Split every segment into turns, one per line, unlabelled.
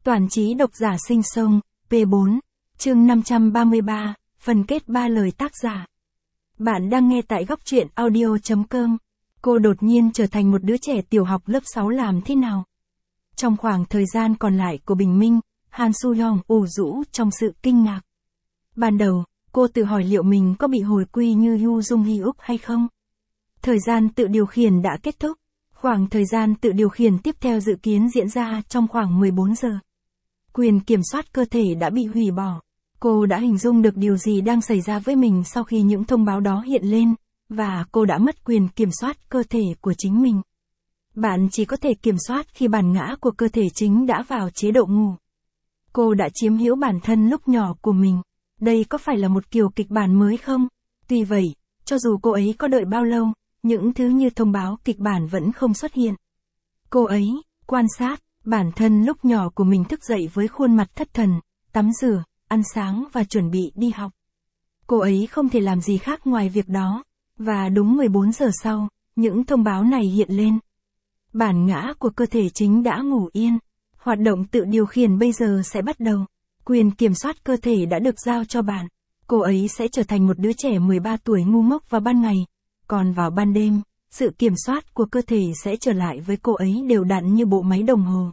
Toàn trí độc giả sinh sông, P4, chương 533, phần kết 3 lời tác giả. Bạn đang nghe tại góc truyện audio.com. Cô đột nhiên trở thành một đứa trẻ tiểu học lớp 6 làm thế nào? Trong khoảng thời gian còn lại của bình minh, Han Soo-hyung ủ rũ trong sự kinh ngạc. Ban đầu, cô tự hỏi liệu mình có bị hồi quy như Yoo Jung-hyuk hay không? Thời gian tự điều khiển đã kết thúc. Khoảng thời gian tự điều khiển tiếp theo dự kiến diễn ra trong khoảng 14 giờ. Quyền kiểm soát cơ thể đã bị hủy bỏ. Cô đã hình dung được điều gì đang xảy ra với mình sau khi những thông báo đó hiện lên, và cô đã mất quyền kiểm soát cơ thể của chính mình. Bạn chỉ có thể kiểm soát khi bản ngã của cơ thể chính đã vào chế độ ngủ. Cô đã chiếm hữu bản thân lúc nhỏ của mình. Đây có phải là một kiểu kịch bản mới không? Tuy vậy, cho dù cô ấy có đợi bao lâu, những thứ như thông báo kịch bản vẫn không xuất hiện. Cô ấy quan sát bản thân lúc nhỏ của mình thức dậy với khuôn mặt thất thần, tắm rửa, ăn sáng và chuẩn bị đi học. Cô ấy không thể làm gì khác ngoài việc đó, và đúng 14 giờ sau, những thông báo này hiện lên. Bản ngã của cơ thể chính đã ngủ yên. Hoạt động tự điều khiển bây giờ sẽ bắt đầu. Quyền kiểm soát cơ thể đã được giao cho bạn. Cô ấy sẽ trở thành một đứa trẻ 13 tuổi ngu ngốc vào ban ngày. Còn vào ban đêm, sự kiểm soát của cơ thể sẽ trở lại với cô ấy đều đặn như bộ máy đồng hồ.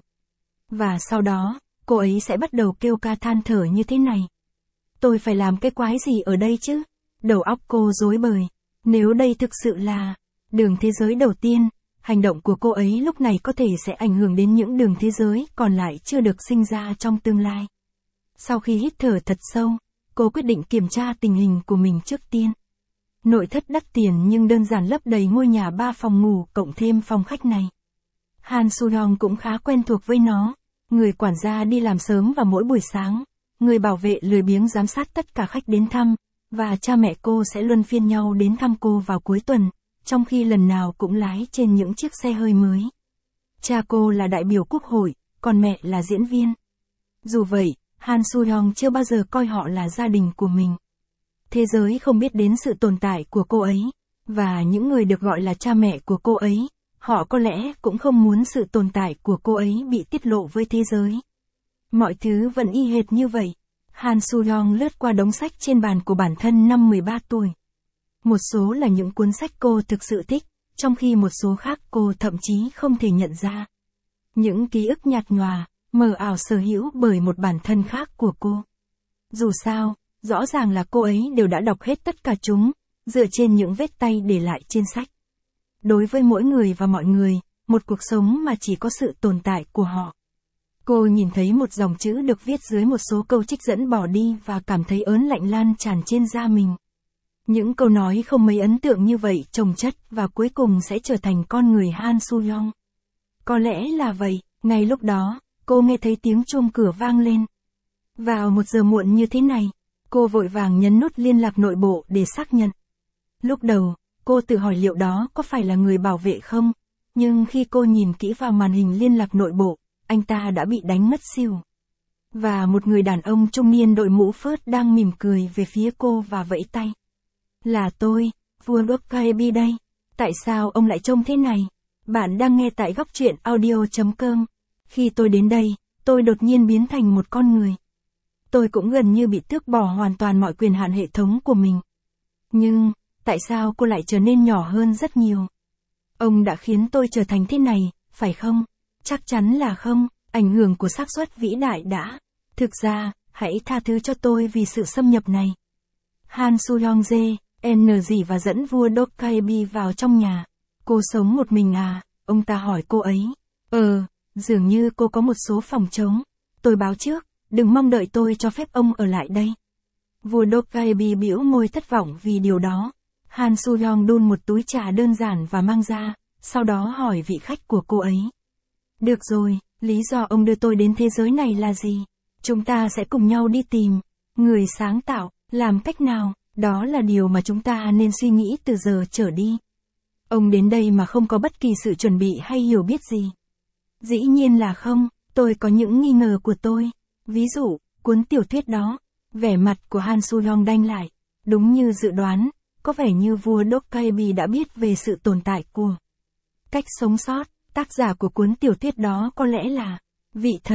Và sau đó, cô ấy sẽ bắt đầu kêu ca than thở như thế này. Tôi phải làm cái quái gì ở đây chứ? Đầu óc cô rối bời. Nếu đây thực sự là đường thế giới đầu tiên, hành động của cô ấy lúc này có thể sẽ ảnh hưởng đến những đường thế giới còn lại chưa được sinh ra trong tương lai. Sau khi hít thở thật sâu, cô quyết định kiểm tra tình hình của mình trước tiên. Nội thất đắt tiền nhưng đơn giản lấp đầy ngôi nhà 3 phòng ngủ cộng thêm phòng khách này. Han Soo-hyung cũng khá quen thuộc với nó. Người quản gia đi làm sớm vào mỗi buổi sáng, người bảo vệ lười biếng giám sát tất cả khách đến thăm, và cha mẹ cô sẽ luân phiên nhau đến thăm cô vào cuối tuần, trong khi lần nào cũng lái trên những chiếc xe hơi mới. Cha cô là đại biểu quốc hội, còn mẹ là diễn viên. Dù vậy, Han Soo-hyung chưa bao giờ coi họ là gia đình của mình. Thế giới không biết đến sự tồn tại của cô ấy, và những người được gọi là cha mẹ của cô ấy, họ có lẽ cũng không muốn sự tồn tại của cô ấy bị tiết lộ với thế giới. Mọi thứ vẫn y hệt như vậy. Han Soo-hyung lướt qua đống sách trên bàn của bản thân năm 13 tuổi. Một số là những cuốn sách cô thực sự thích, trong khi một số khác cô thậm chí không thể nhận ra. Những ký ức nhạt nhòa, mờ ảo sở hữu bởi một bản thân khác của cô. Dù sao, rõ ràng là cô ấy đều đã đọc hết tất cả chúng, dựa trên những vết tay để lại trên sách. Đối với mỗi người và mọi người, một cuộc sống mà chỉ có sự tồn tại của họ. Cô nhìn thấy một dòng chữ được viết dưới một số câu trích dẫn bỏ đi và cảm thấy ớn lạnh lan tràn trên da mình. Những câu nói không mấy ấn tượng như vậy chồng chất và cuối cùng sẽ trở thành con người Han Soo-hyung. Có lẽ là vậy, ngay lúc đó, cô nghe thấy tiếng chuông cửa vang lên. Vào 1 giờ muộn như thế này, cô vội vàng nhấn nút liên lạc nội bộ để xác nhận. Lúc đầu, cô tự hỏi liệu đó có phải là người bảo vệ không, nhưng khi cô nhìn kỹ vào màn hình liên lạc nội bộ, anh ta đã bị đánh ngất xỉu. Và một người đàn ông trung niên đội mũ phớt đang mỉm cười về phía cô và vẫy tay. Là tôi, vua Dokkaebi đây. Tại sao ông lại trông thế này? Bạn đang nghe tại góc truyện audio.com. Khi tôi đến đây, tôi đột nhiên biến thành một con người. Tôi cũng gần như bị tước bỏ hoàn toàn mọi quyền hạn hệ thống của mình. Nhưng, tại sao cô lại trở nên nhỏ hơn rất nhiều? Ông đã khiến tôi trở thành thế này, phải không? Chắc chắn là không, ảnh hưởng của xác suất vĩ đại đã. Thực ra, hãy tha thứ cho tôi vì sự xâm nhập này. Han Soo-hyung dì và dẫn vua Dokkaebi vào trong nhà. Cô sống một mình à? Ông ta hỏi cô ấy. Dường như cô có một số phòng trống. Tôi báo trước, đừng mong đợi tôi cho phép ông ở lại đây. Vua Dokkaebi bĩu môi thất vọng vì điều đó. Han Soo-hyung đun một túi trà đơn giản và mang ra, sau đó hỏi vị khách của cô ấy. Được rồi, lý do ông đưa tôi đến thế giới này là gì? Chúng ta sẽ cùng nhau đi tìm người sáng tạo, làm cách nào? Đó là điều mà chúng ta nên suy nghĩ từ giờ trở đi. Ông đến đây mà không có bất kỳ sự chuẩn bị hay hiểu biết gì. Dĩ nhiên là không, tôi có những nghi ngờ của tôi. Ví dụ, cuốn tiểu thuyết đó. Vẻ mặt của Han Soo-hyung đanh lại. Đúng như dự đoán, có vẻ như vua Dokkaebi đã biết về sự tồn tại của cách sống sót. Tác giả của cuốn tiểu thuyết đó có lẽ là vị thần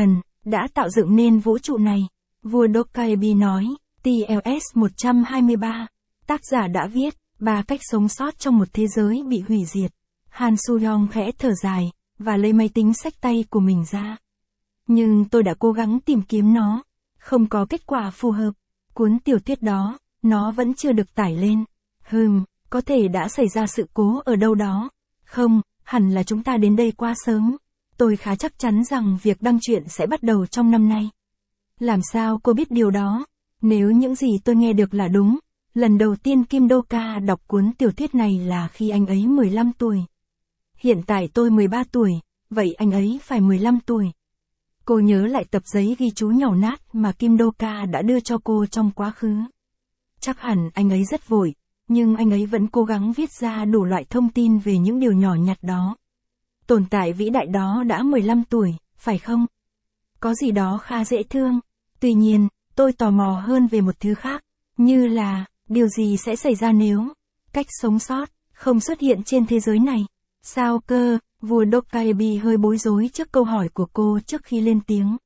đã tạo dựng nên vũ trụ này. Vua Dokkaebi nói, TLS 123, tác giả đã viết, 3 cách sống sót trong một thế giới bị hủy diệt. Han Soo-hyung khẽ thở dài, và lấy máy tính xách tay của mình ra. Nhưng tôi đã cố gắng tìm kiếm nó, không có kết quả phù hợp. Cuốn tiểu thuyết đó, nó vẫn chưa được tải lên. Có thể đã xảy ra sự cố ở đâu đó. Không, hẳn là chúng ta đến đây quá sớm. Tôi khá chắc chắn rằng việc đăng truyện sẽ bắt đầu trong năm nay. Làm sao cô biết điều đó? Nếu những gì tôi nghe được là đúng, lần đầu tiên Kim Do-ka đọc cuốn tiểu thuyết này là khi anh ấy 15 tuổi. Hiện tại tôi 13 tuổi, vậy anh ấy phải 15 tuổi. Cô nhớ lại tập giấy ghi chú nhàu nát mà Kim Do-ka đã đưa cho cô trong quá khứ. Chắc hẳn anh ấy rất vội, nhưng anh ấy vẫn cố gắng viết ra đủ loại thông tin về những điều nhỏ nhặt đó. Tồn tại vĩ đại đó đã 15 tuổi, phải không? Có gì đó khá dễ thương. Tuy nhiên, tôi tò mò hơn về một thứ khác, như là, điều gì sẽ xảy ra nếu cách sống sót không xuất hiện trên thế giới này? Sao cơ? Vua Dokkaebi hơi bối rối trước câu hỏi của cô trước khi lên tiếng.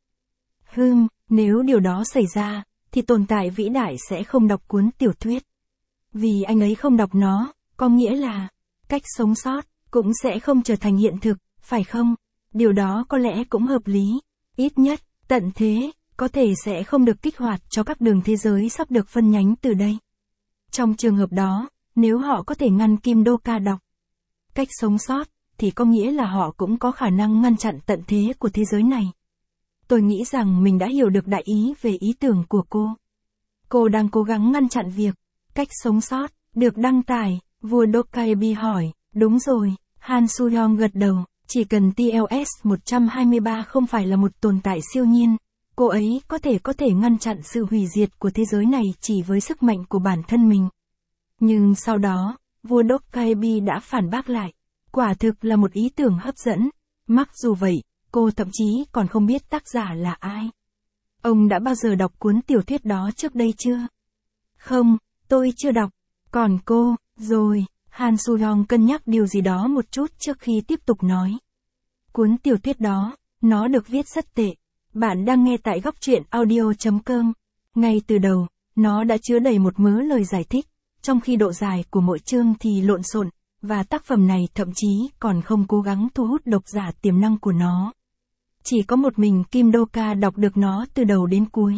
Nếu điều đó xảy ra, thì tồn tại vĩ đại sẽ không đọc cuốn tiểu thuyết. Vì anh ấy không đọc nó, có nghĩa là, cách sống sót cũng sẽ không trở thành hiện thực, phải không? Điều đó có lẽ cũng hợp lý. Ít nhất, tận thế, có thể sẽ không được kích hoạt cho các đường thế giới sắp được phân nhánh từ đây. Trong trường hợp đó, nếu họ có thể ngăn Kim Do-ka đọc cách sống sót, thì có nghĩa là họ cũng có khả năng ngăn chặn tận thế của thế giới này. Tôi nghĩ rằng mình đã hiểu được đại ý về ý tưởng của cô. Cô đang cố gắng ngăn chặn việc cách sống sót được đăng tải. Vua Dokkaebi hỏi, đúng rồi. Han Soo-hyung gật đầu, chỉ cần TLS 123 không phải là một tồn tại siêu nhiên, cô ấy có thể ngăn chặn sự hủy diệt của thế giới này chỉ với sức mạnh của bản thân mình. Nhưng sau đó, vua Dokkaebi đã phản bác lại. Quả thực là một ý tưởng hấp dẫn. Mặc dù vậy, cô thậm chí còn không biết tác giả là ai. Ông đã bao giờ đọc cuốn tiểu thuyết đó trước đây chưa? Không, tôi chưa đọc. Còn cô, rồi, Han Soo-hyung cân nhắc điều gì đó một chút trước khi tiếp tục nói. Cuốn tiểu thuyết đó, nó được viết rất tệ. Bạn đang nghe tại góc truyện audio.com. Ngay từ đầu, nó đã chứa đầy một mớ lời giải thích, trong khi độ dài của mỗi chương thì lộn xộn, và tác phẩm này thậm chí còn không cố gắng thu hút độc giả tiềm năng của nó. Chỉ có một mình Kim Do-ka đọc được nó từ đầu đến cuối.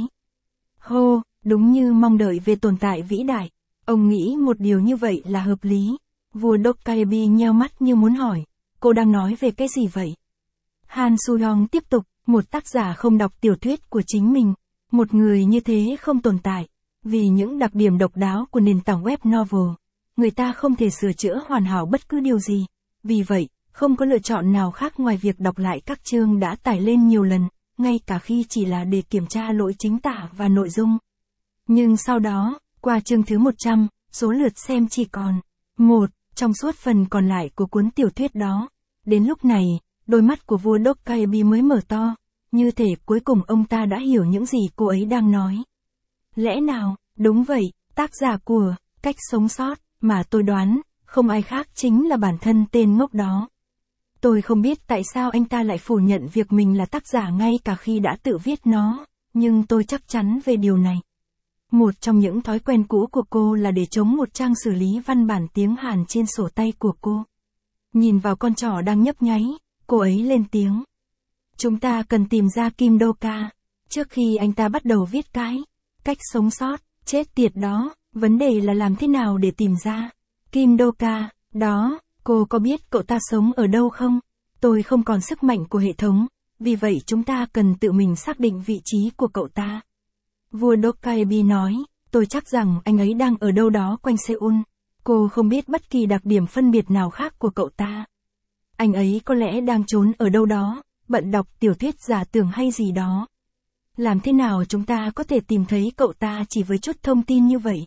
Đúng như mong đợi về tồn tại vĩ đại. Ông nghĩ một điều như vậy là hợp lý. Vua Dokkaebi nheo mắt như muốn hỏi, cô đang nói về cái gì vậy? Han Soo-hyung tiếp tục, một tác giả không đọc tiểu thuyết của chính mình. Một người như thế không tồn tại. Vì những đặc điểm độc đáo của nền tảng web novel, người ta không thể sửa chữa hoàn hảo bất cứ điều gì. Vì vậy, không có lựa chọn nào khác ngoài việc đọc lại các chương đã tải lên nhiều lần, ngay cả khi chỉ là để kiểm tra lỗi chính tả và nội dung. Nhưng sau đó, qua chương thứ 100, số lượt xem chỉ còn 1 trong suốt phần còn lại của cuốn tiểu thuyết đó. Đến lúc này, đôi mắt của vua Dokkaebi mới mở to, như thể cuối cùng ông ta đã hiểu những gì cô ấy đang nói. Lẽ nào, đúng vậy, tác giả của cách sống sót mà tôi đoán, không ai khác chính là bản thân tên ngốc đó. Tôi không biết tại sao anh ta lại phủ nhận việc mình là tác giả ngay cả khi đã tự viết nó, nhưng tôi chắc chắn về điều này. Một trong những thói quen cũ của cô là để chống một trang xử lý văn bản tiếng Hàn trên sổ tay của cô. Nhìn vào con trỏ đang nhấp nháy, cô ấy lên tiếng. Chúng ta cần tìm ra Kim Do-ka, trước khi anh ta bắt đầu viết cái cách sống sót, chết tiệt đó, vấn đề là làm thế nào để tìm ra Kim Do-ka, đó, cô có biết cậu ta sống ở đâu không? Tôi không còn sức mạnh của hệ thống, vì vậy chúng ta cần tự mình xác định vị trí của cậu ta. Vua Dokkaebi nói, tôi chắc rằng anh ấy đang ở đâu đó quanh Seoul. Cô không biết bất kỳ đặc điểm phân biệt nào khác của cậu ta. Anh ấy có lẽ đang trốn ở đâu đó, bận đọc tiểu thuyết giả tưởng hay gì đó. Làm thế nào chúng ta có thể tìm thấy cậu ta chỉ với chút thông tin như vậy?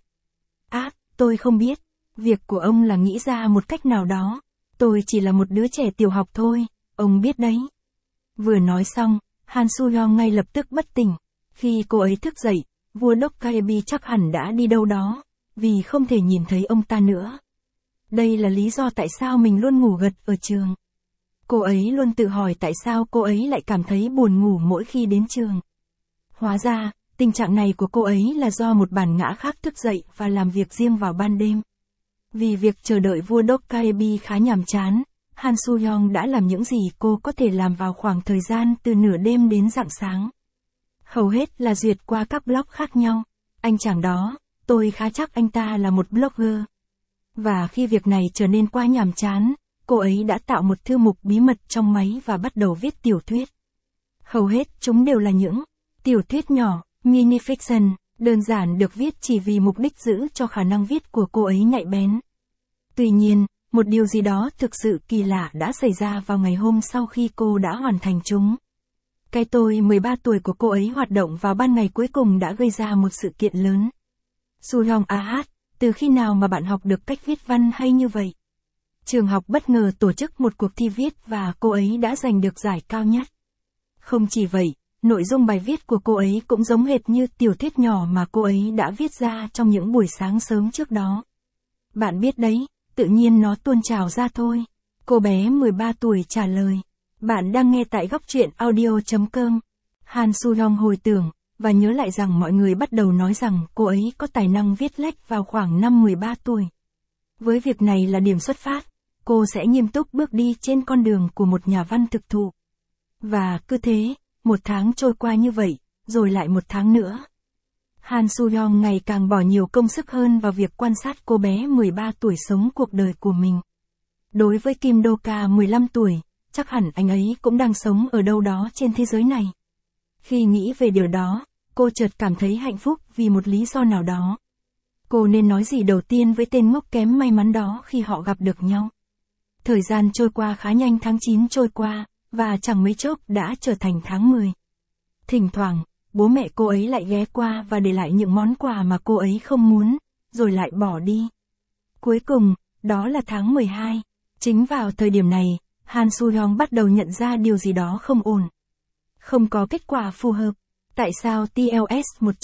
Tôi không biết. Việc của ông là nghĩ ra một cách nào đó. Tôi chỉ là một đứa trẻ tiểu học thôi, ông biết đấy. Vừa nói xong, Han Soo-hyung ngay lập tức bất tỉnh. Khi cô ấy thức dậy, vua Dokkaebi chắc hẳn đã đi đâu đó, vì không thể nhìn thấy ông ta nữa. Đây là lý do tại sao mình luôn ngủ gật ở trường. Cô ấy luôn tự hỏi tại sao cô ấy lại cảm thấy buồn ngủ mỗi khi đến trường. Hóa ra, tình trạng này của cô ấy là do một bản ngã khác thức dậy và làm việc riêng vào ban đêm. Vì việc chờ đợi vua Dokkaebi khá nhàm chán, Han Soo-young đã làm những gì cô có thể làm vào khoảng thời gian từ nửa đêm đến rạng sáng. Hầu hết là duyệt qua các blog khác nhau. Anh chàng đó, tôi khá chắc anh ta là một blogger. Và khi việc này trở nên quá nhàm chán, cô ấy đã tạo một thư mục bí mật trong máy và bắt đầu viết tiểu thuyết. Hầu hết chúng đều là những tiểu thuyết nhỏ, mini fiction, đơn giản được viết chỉ vì mục đích giữ cho khả năng viết của cô ấy nhạy bén. Tuy nhiên, một điều gì đó thực sự kỳ lạ đã xảy ra vào ngày hôm sau khi cô đã hoàn thành chúng. Cái tôi 13 tuổi của cô ấy hoạt động vào ban ngày cuối cùng đã gây ra một sự kiện lớn. Soo-young từ khi nào mà bạn học được cách viết văn hay như vậy? Trường học bất ngờ tổ chức một cuộc thi viết và cô ấy đã giành được giải cao nhất. Không chỉ vậy, nội dung bài viết của cô ấy cũng giống hệt như tiểu thuyết nhỏ mà cô ấy đã viết ra trong những buổi sáng sớm trước đó. Bạn biết đấy, tự nhiên nó tuôn trào ra thôi. Cô bé 13 tuổi trả lời. Bạn đang nghe tại góc truyện audio.com. Han Soo-young hồi tưởng, và nhớ lại rằng mọi người bắt đầu nói rằng cô ấy có tài năng viết lách vào khoảng năm 13 tuổi. Với việc này là điểm xuất phát, cô sẽ nghiêm túc bước đi trên con đường của một nhà văn thực thụ. Và cứ thế, một tháng trôi qua như vậy, rồi lại một tháng nữa. Han Soo-young ngày càng bỏ nhiều công sức hơn vào việc quan sát cô bé 13 tuổi sống cuộc đời của mình. Đối với Kim Do-ka 15 tuổi, chắc hẳn anh ấy cũng đang sống ở đâu đó trên thế giới này. Khi nghĩ về điều đó, cô chợt cảm thấy hạnh phúc vì một lý do nào đó. Cô nên nói gì đầu tiên với tên ngốc kém may mắn đó khi họ gặp được nhau? Thời gian trôi qua khá nhanh, tháng 9 trôi qua, và chẳng mấy chốc đã trở thành tháng 10. Thỉnh thoảng, bố mẹ cô ấy lại ghé qua và để lại những món quà mà cô ấy không muốn, rồi lại bỏ đi. Cuối cùng, đó là tháng 12. Chính vào thời điểm này, Han Soo-young bắt đầu nhận ra điều gì đó không ổn. Không có kết quả phù hợp. Tại sao TLS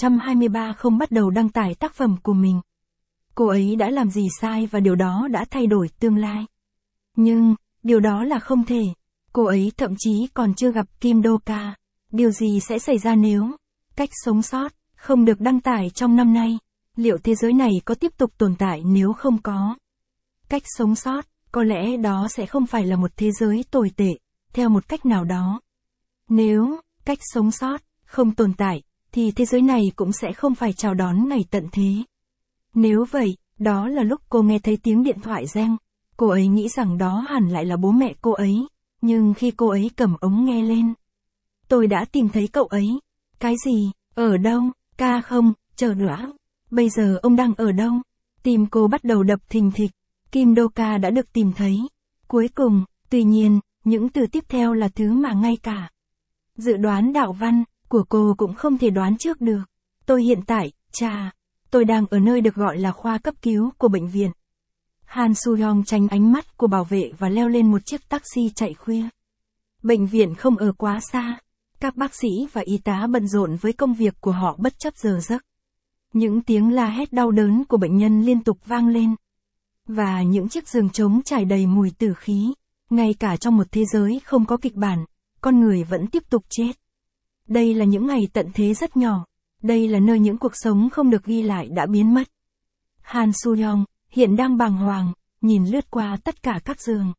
123 không bắt đầu đăng tải tác phẩm của mình? Cô ấy đã làm gì sai và điều đó đã thay đổi tương lai? Nhưng, điều đó là không thể. Cô ấy thậm chí còn chưa gặp Kim Do-ka. Điều gì sẽ xảy ra nếu cách sống sót không được đăng tải trong năm nay? Liệu thế giới này có tiếp tục tồn tại nếu không có cách sống sót? Có lẽ đó sẽ không phải là một thế giới tồi tệ, theo một cách nào đó. Nếu cách sống sót không tồn tại, thì thế giới này cũng sẽ không phải chào đón ngày tận thế. Nếu vậy, đó là lúc cô nghe thấy tiếng điện thoại reng. Cô ấy nghĩ rằng đó hẳn lại là bố mẹ cô ấy, nhưng khi cô ấy cầm ống nghe lên, tôi đã tìm thấy cậu ấy. Cái gì? Ở đâu? Ca không, chờ nữa. Bây giờ ông đang ở đâu? Tim cô bắt đầu đập thình thịch. Kim Do-ka đã được tìm thấy. Cuối cùng, tuy nhiên, những từ tiếp theo là thứ mà ngay cả dự đoán đạo văn của cô cũng không thể đoán trước được. Tôi hiện tại, tôi đang ở nơi được gọi là khoa cấp cứu của bệnh viện. Han Soo-young tránh ánh mắt của bảo vệ và leo lên một chiếc taxi chạy khuya. Bệnh viện không ở quá xa. Các bác sĩ và y tá bận rộn với công việc của họ bất chấp giờ giấc. Những tiếng la hét đau đớn của bệnh nhân liên tục vang lên. Và những chiếc giường trống trải đầy mùi tử khí. Ngay cả trong một thế giới không có kịch bản, con người vẫn tiếp tục chết. Đây là những ngày tận thế rất nhỏ. Đây là nơi những cuộc sống không được ghi lại đã biến mất. Han Soo-young hiện đang bàng hoàng, nhìn lướt qua tất cả các giường.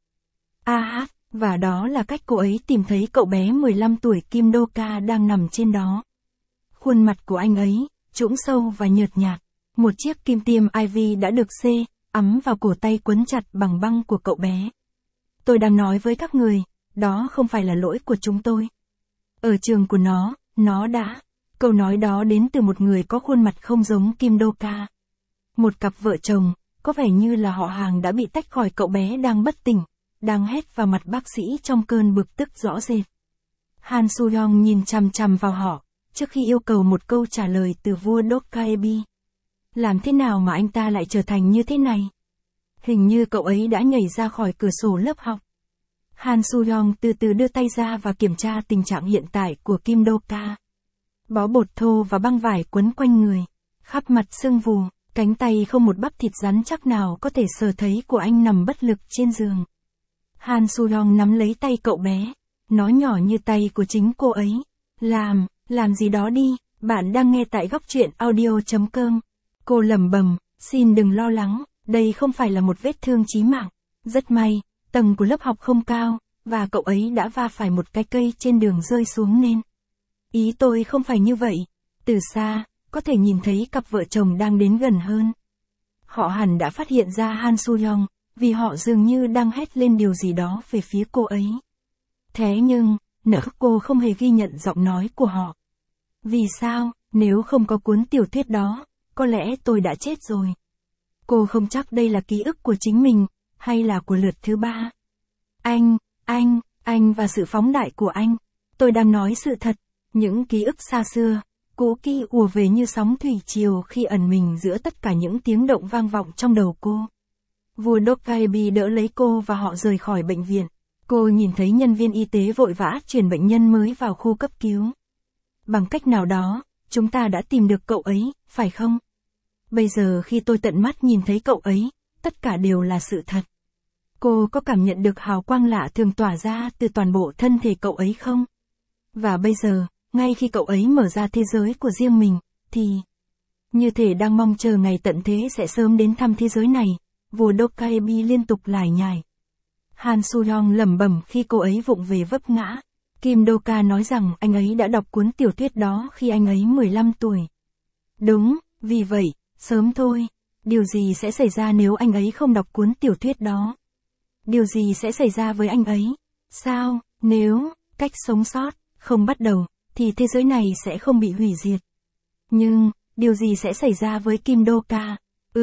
Và đó là cách cô ấy tìm thấy cậu bé 15 tuổi Kim Do-ka đang nằm trên đó. Khuôn mặt của anh ấy, trũng sâu và nhợt nhạt. Một chiếc kim tiêm IV đã được ắm vào cổ tay quấn chặt bằng băng của cậu bé. Tôi đang nói với các người, đó không phải là lỗi của chúng tôi. Ở trường của nó đã. Câu nói đó đến từ một người có khuôn mặt không giống Kim Do-ka. Một cặp vợ chồng, có vẻ như là họ hàng đã bị tách khỏi cậu bé đang bất tỉnh, đang hét vào mặt bác sĩ trong cơn bực tức rõ rệt. Han Soo-young nhìn chằm chằm vào họ, trước khi yêu cầu một câu trả lời từ vua Dokkaebi. Làm thế nào mà anh ta lại trở thành như thế này? Hình như cậu ấy đã nhảy ra khỏi cửa sổ lớp học. Han Soo-young từ từ đưa tay ra và kiểm tra tình trạng hiện tại của Kim Do-ka. Bó bột thô và băng vải quấn quanh người, khắp mặt sưng vù, cánh tay không một bắp thịt rắn chắc nào có thể sờ thấy của anh nằm bất lực trên giường. Han Soo-young nắm lấy tay cậu bé. Nó nhỏ như tay của chính cô ấy. Làm gì đó đi, bạn đang nghe tại góc truyện audio.com. Cô lẩm bẩm, xin đừng lo lắng, đây không phải là một vết thương chí mạng. Rất may, tầng của lớp học không cao, và cậu ấy đã va phải một cái cây trên đường rơi xuống nên. Ý tôi không phải như vậy. Từ xa, có thể nhìn thấy cặp vợ chồng đang đến gần hơn. Họ hẳn đã phát hiện ra Han Soo-young, vì họ dường như đang hét lên điều gì đó về phía cô ấy. Thế nhưng, cô không hề ghi nhận giọng nói của họ. Vì sao, nếu không có cuốn tiểu thuyết đó, có lẽ tôi đã chết rồi. Cô không chắc đây là ký ức của chính mình, hay là của lượt thứ 3. Anh và sự phóng đại của anh. Tôi đang nói sự thật, những ký ức xa xưa, cũ kỹ ùa về như sóng thủy triều khi ẩn mình giữa tất cả những tiếng động vang vọng trong đầu cô. Vua Dokkaebi đỡ lấy cô và họ rời khỏi bệnh viện. Cô nhìn thấy nhân viên y tế vội vã chuyển bệnh nhân mới vào khu cấp cứu. Bằng cách nào đó, chúng ta đã tìm được cậu ấy, phải không? Bây giờ khi tôi tận mắt nhìn thấy cậu ấy, tất cả đều là sự thật. Cô có cảm nhận được hào quang lạ thường tỏa ra từ toàn bộ thân thể cậu ấy không? Và bây giờ, ngay khi cậu ấy mở ra thế giới của riêng mình, thì như thể đang mong chờ ngày tận thế sẽ sớm đến thăm thế giới này, vua Dokkaebi liên tục lải nhải. Han Soo-young lẩm bẩm khi cô ấy vụng về vấp ngã. Kim Do-ka nói rằng anh ấy đã đọc cuốn tiểu thuyết đó khi anh ấy 15 tuổi. Đúng, vì vậy, sớm thôi. Điều gì sẽ xảy ra nếu anh ấy không đọc cuốn tiểu thuyết đó? Điều gì sẽ xảy ra với anh ấy? Sao, nếu cách sống sót không bắt đầu, thì thế giới này sẽ không bị hủy diệt. Nhưng, điều gì sẽ xảy ra với Kim Do-ka?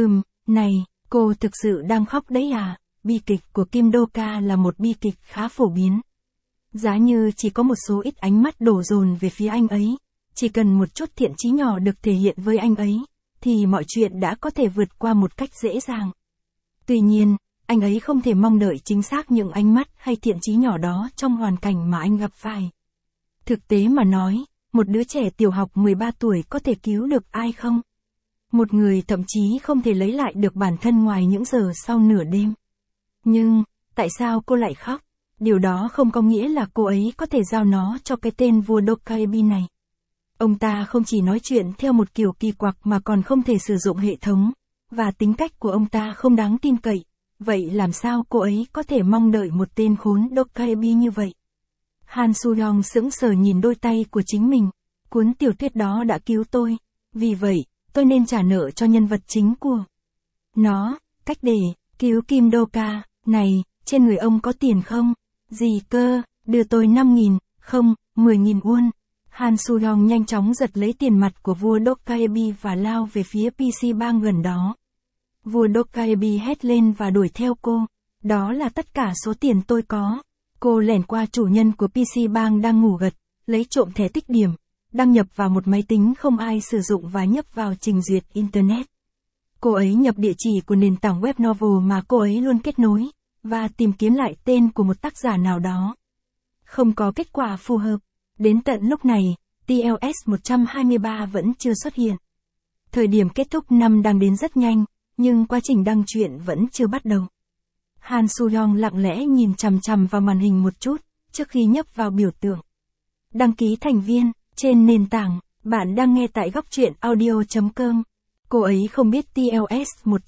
Này, cô thực sự đang khóc đấy à? Bi kịch của Kim Do-ka là một bi kịch khá phổ biến. Giá như chỉ có một số ít ánh mắt đổ dồn về phía anh ấy, chỉ cần một chút thiện chí nhỏ được thể hiện với anh ấy, thì mọi chuyện đã có thể vượt qua một cách dễ dàng. Tuy nhiên, anh ấy không thể mong đợi chính xác những ánh mắt hay thiện chí nhỏ đó trong hoàn cảnh mà anh gặp phải. Thực tế mà nói, một đứa trẻ tiểu học 13 tuổi có thể cứu được ai không? Một người thậm chí không thể lấy lại được bản thân ngoài những giờ sau nửa đêm. Nhưng, tại sao cô lại khóc? Điều đó không có nghĩa là cô ấy có thể giao nó cho cái tên vua Dokkaebi này. Ông ta không chỉ nói chuyện theo một kiểu kỳ quặc mà còn không thể sử dụng hệ thống, và tính cách của ông ta không đáng tin cậy. Vậy làm sao cô ấy có thể mong đợi một tên khốn Dokkaebi như vậy? Han Soo-young sững sờ nhìn đôi tay của chính mình. Cuốn tiểu thuyết đó đã cứu tôi. Vì vậy, tôi nên trả nợ cho nhân vật chính của nó. Cách để cứu Kim Do-ka. Này, trên người ông có tiền không? Gì cơ, đưa tôi 5.000, không, 10.000 won. Han Soo-young nhanh chóng giật lấy tiền mặt của vua Dokkaebi và lao về phía PC Bank gần đó. Vua Dokkaebi hét lên và đuổi theo cô. Đó là tất cả số tiền tôi có. Cô lẻn qua chủ nhân của PC Bank đang ngủ gật, lấy trộm thẻ tích điểm, đăng nhập vào một máy tính không ai sử dụng và nhấp vào trình duyệt Internet. Cô ấy nhập địa chỉ của nền tảng web novel mà cô ấy luôn kết nối, và tìm kiếm lại tên của một tác giả nào đó. Không có kết quả phù hợp. Đến tận lúc này, TLS 123 vẫn chưa xuất hiện. Thời điểm kết thúc năm đang đến rất nhanh, nhưng quá trình đăng truyện vẫn chưa bắt đầu. Han Soo-young lặng lẽ nhìn chằm chằm vào màn hình một chút, trước khi nhấp vào biểu tượng. Đăng ký thành viên, trên nền tảng, bạn đang nghe tại góc truyện audio.com. Cô ấy không biết TLS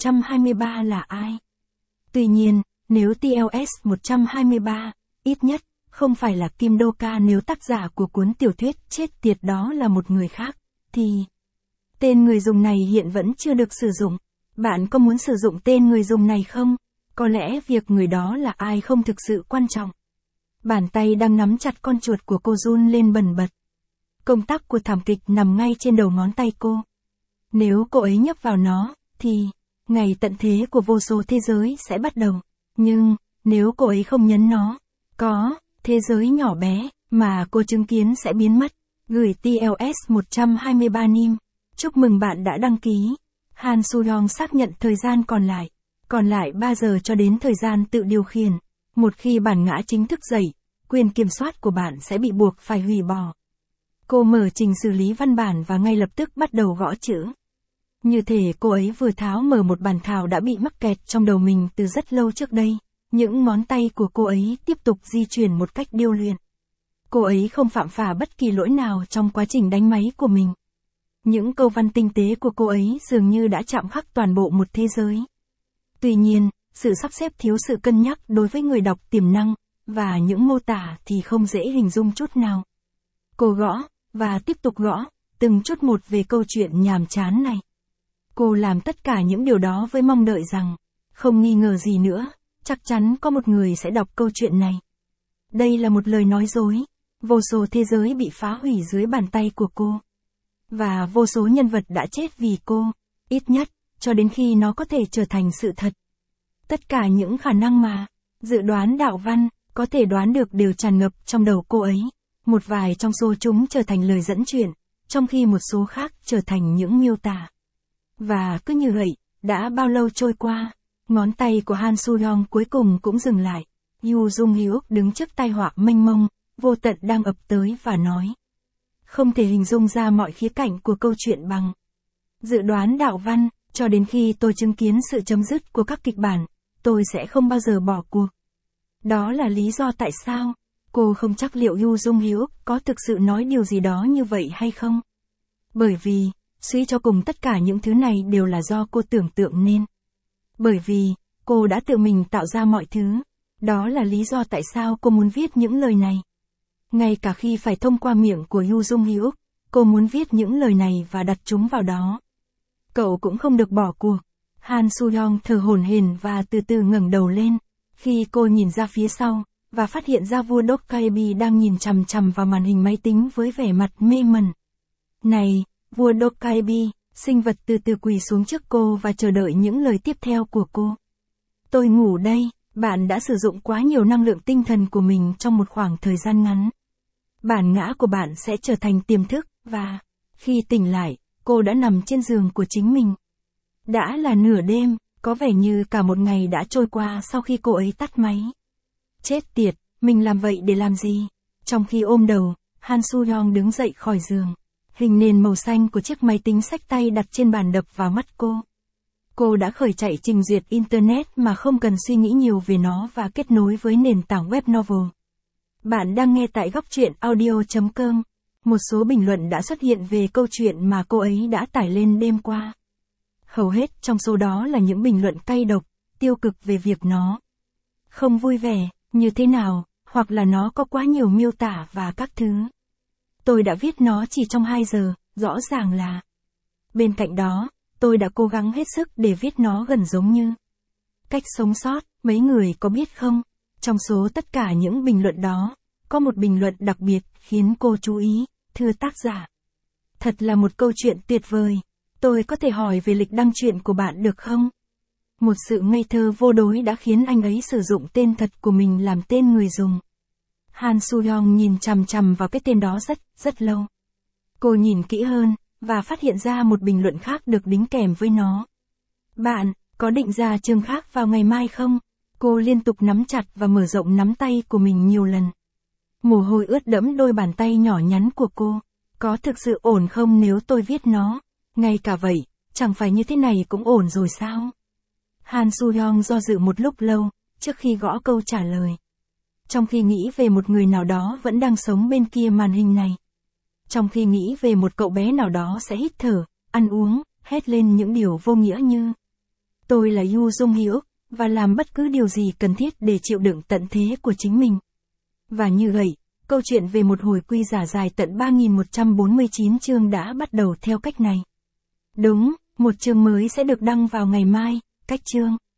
123 là ai. Tuy nhiên, nếu TLS 123, ít nhất, không phải là Kim Do-ka nếu tác giả của cuốn tiểu thuyết chết tiệt đó là một người khác, thì tên người dùng này hiện vẫn chưa được sử dụng. Bạn có muốn sử dụng tên người dùng này không? Có lẽ việc người đó là ai không thực sự quan trọng. Bàn tay đang nắm chặt con chuột của cô run lên bần bật. Công tắc của thảm kịch nằm ngay trên đầu ngón tay cô. Nếu cô ấy nhấp vào nó, thì ngày tận thế của vô số thế giới sẽ bắt đầu. Nhưng, nếu cô ấy không nhấn nó, có thế giới nhỏ bé mà cô chứng kiến sẽ biến mất. Gửi TLS 123 nim. Chúc mừng bạn đã đăng ký. Han Soo-young xác nhận thời gian còn lại. Còn lại 3 giờ cho đến thời gian tự điều khiển. Một khi bản ngã chính thức dậy, quyền kiểm soát của bạn sẽ bị buộc phải hủy bỏ. Cô mở trình xử lý văn bản và ngay lập tức bắt đầu gõ chữ. Như thể cô ấy vừa tháo mở một bản thảo đã bị mắc kẹt trong đầu mình từ rất lâu trước đây. những ngón tay của cô ấy tiếp tục di chuyển một cách điêu luyện. Cô ấy không phạm phải bất kỳ lỗi nào trong quá trình đánh máy của mình. Những câu văn tinh tế của cô ấy dường như đã chạm khắc toàn bộ một thế giới. Tuy nhiên, sự sắp xếp thiếu sự cân nhắc đối với người đọc tiềm năng, và những mô tả thì không dễ hình dung chút nào. Cô gõ, và tiếp tục gõ, từng chút một về câu chuyện nhàm chán này. Cô làm tất cả những điều đó với mong đợi rằng, không nghi ngờ gì nữa, chắc chắn có một người sẽ đọc câu chuyện này. Đây là một lời nói dối. Vô số thế giới bị phá hủy dưới bàn tay của cô. Và vô số nhân vật đã chết vì cô, ít nhất, cho đến khi nó có thể trở thành sự thật. Tất cả những khả năng mà, dự đoán đạo văn, có thể đoán được đều tràn ngập trong đầu cô ấy. Một vài trong số chúng trở thành lời dẫn chuyện, trong khi một số khác trở thành những miêu tả. Và cứ như vậy, đã bao lâu trôi qua, ngón tay của Han Soo-hyung cuối cùng cũng dừng lại. Yoo Jung-hyuk đứng trước tai họa mênh mông, vô tận đang ập tới và nói. Không thể hình dung ra mọi khía cạnh của câu chuyện bằng dự đoán đạo văn, cho đến khi tôi chứng kiến sự chấm dứt của các kịch bản, tôi sẽ không bao giờ bỏ cuộc. Đó là lý do tại sao, cô không chắc liệu Yoo Jung-hyuk có thực sự nói điều gì đó như vậy hay không. Bởi vì, suy cho cùng tất cả những thứ này đều là do cô tưởng tượng nên. Bởi vì, cô đã tự mình tạo ra mọi thứ. Đó là lý do tại sao cô muốn viết những lời này. Ngay cả khi phải thông qua miệng của Yoo Jung-hyuk, cô muốn viết những lời này và đặt chúng vào đó. Cậu cũng không được bỏ cuộc. Han Soo-hyung thở hổn hển và từ từ ngẩng đầu lên. Khi cô nhìn ra phía sau, và phát hiện ra vua Dokkaebi đang nhìn chằm chằm vào màn hình máy tính với vẻ mặt mê mẩn. Này, vua Dokkaebi, sinh vật từ từ quỳ xuống trước cô và chờ đợi những lời tiếp theo của cô. Tôi ngủ đây. Bạn đã sử dụng quá nhiều năng lượng tinh thần của mình trong một khoảng thời gian ngắn. Bản ngã của bạn sẽ trở thành tiềm thức, và khi tỉnh lại, cô đã nằm trên giường của chính mình. Đã là nửa đêm, có vẻ như cả một ngày đã trôi qua sau khi cô ấy tắt máy. Chết tiệt, mình làm vậy để làm gì? Trong khi ôm đầu, Han Soo-hyung đứng dậy khỏi giường. Hình nền màu xanh của chiếc máy tính xách tay đặt trên bàn đập vào mắt cô. Cô đã khởi chạy trình duyệt Internet mà không cần suy nghĩ nhiều về nó và kết nối với nền tảng web novel. Bạn đang nghe tại góc truyện audio.com. Một số bình luận đã xuất hiện về câu chuyện mà cô ấy đã tải lên đêm qua. Hầu hết trong số đó là những bình luận cay độc, tiêu cực về việc nó không vui vẻ, như thế nào, hoặc là nó có quá nhiều miêu tả và các thứ. Tôi đã viết nó chỉ trong 2 giờ, rõ ràng là. Bên cạnh đó, tôi đã cố gắng hết sức để viết nó gần giống như cách sống sót. Mấy người có biết không? Trong số tất cả những bình luận đó, có một bình luận đặc biệt khiến cô chú ý, thưa tác giả. Thật là một câu chuyện tuyệt vời. Tôi có thể hỏi về lịch đăng truyện của bạn được không? Một sự ngây thơ vô đối đã khiến anh ấy sử dụng tên thật của mình làm tên người dùng. Han Soo-hyung nhìn chằm chằm vào cái tên đó rất lâu. Cô nhìn kỹ hơn, và phát hiện ra một bình luận khác được đính kèm với nó. Bạn, có định ra chương khác vào ngày mai không? Cô liên tục nắm chặt và mở rộng nắm tay của mình nhiều lần. Mồ hôi ướt đẫm đôi bàn tay nhỏ nhắn của cô. Có thực sự ổn không nếu tôi viết nó? Ngay cả vậy, chẳng phải như thế này cũng ổn rồi sao? Han Soo-hyung do dự một lúc lâu, trước khi gõ câu trả lời. Trong khi nghĩ về một người nào đó vẫn đang sống bên kia màn hình này. Trong khi nghĩ về một cậu bé nào đó sẽ hít thở, ăn uống, hét lên những điều vô nghĩa như tôi là Yoo Jung-hyuk, và làm bất cứ điều gì cần thiết để chịu đựng tận thế của chính mình. Và như vậy, câu chuyện về một hồi quy giả dài tận 3149 chương đã bắt đầu theo cách này. Đúng, một chương mới sẽ được đăng vào ngày mai, cách chương.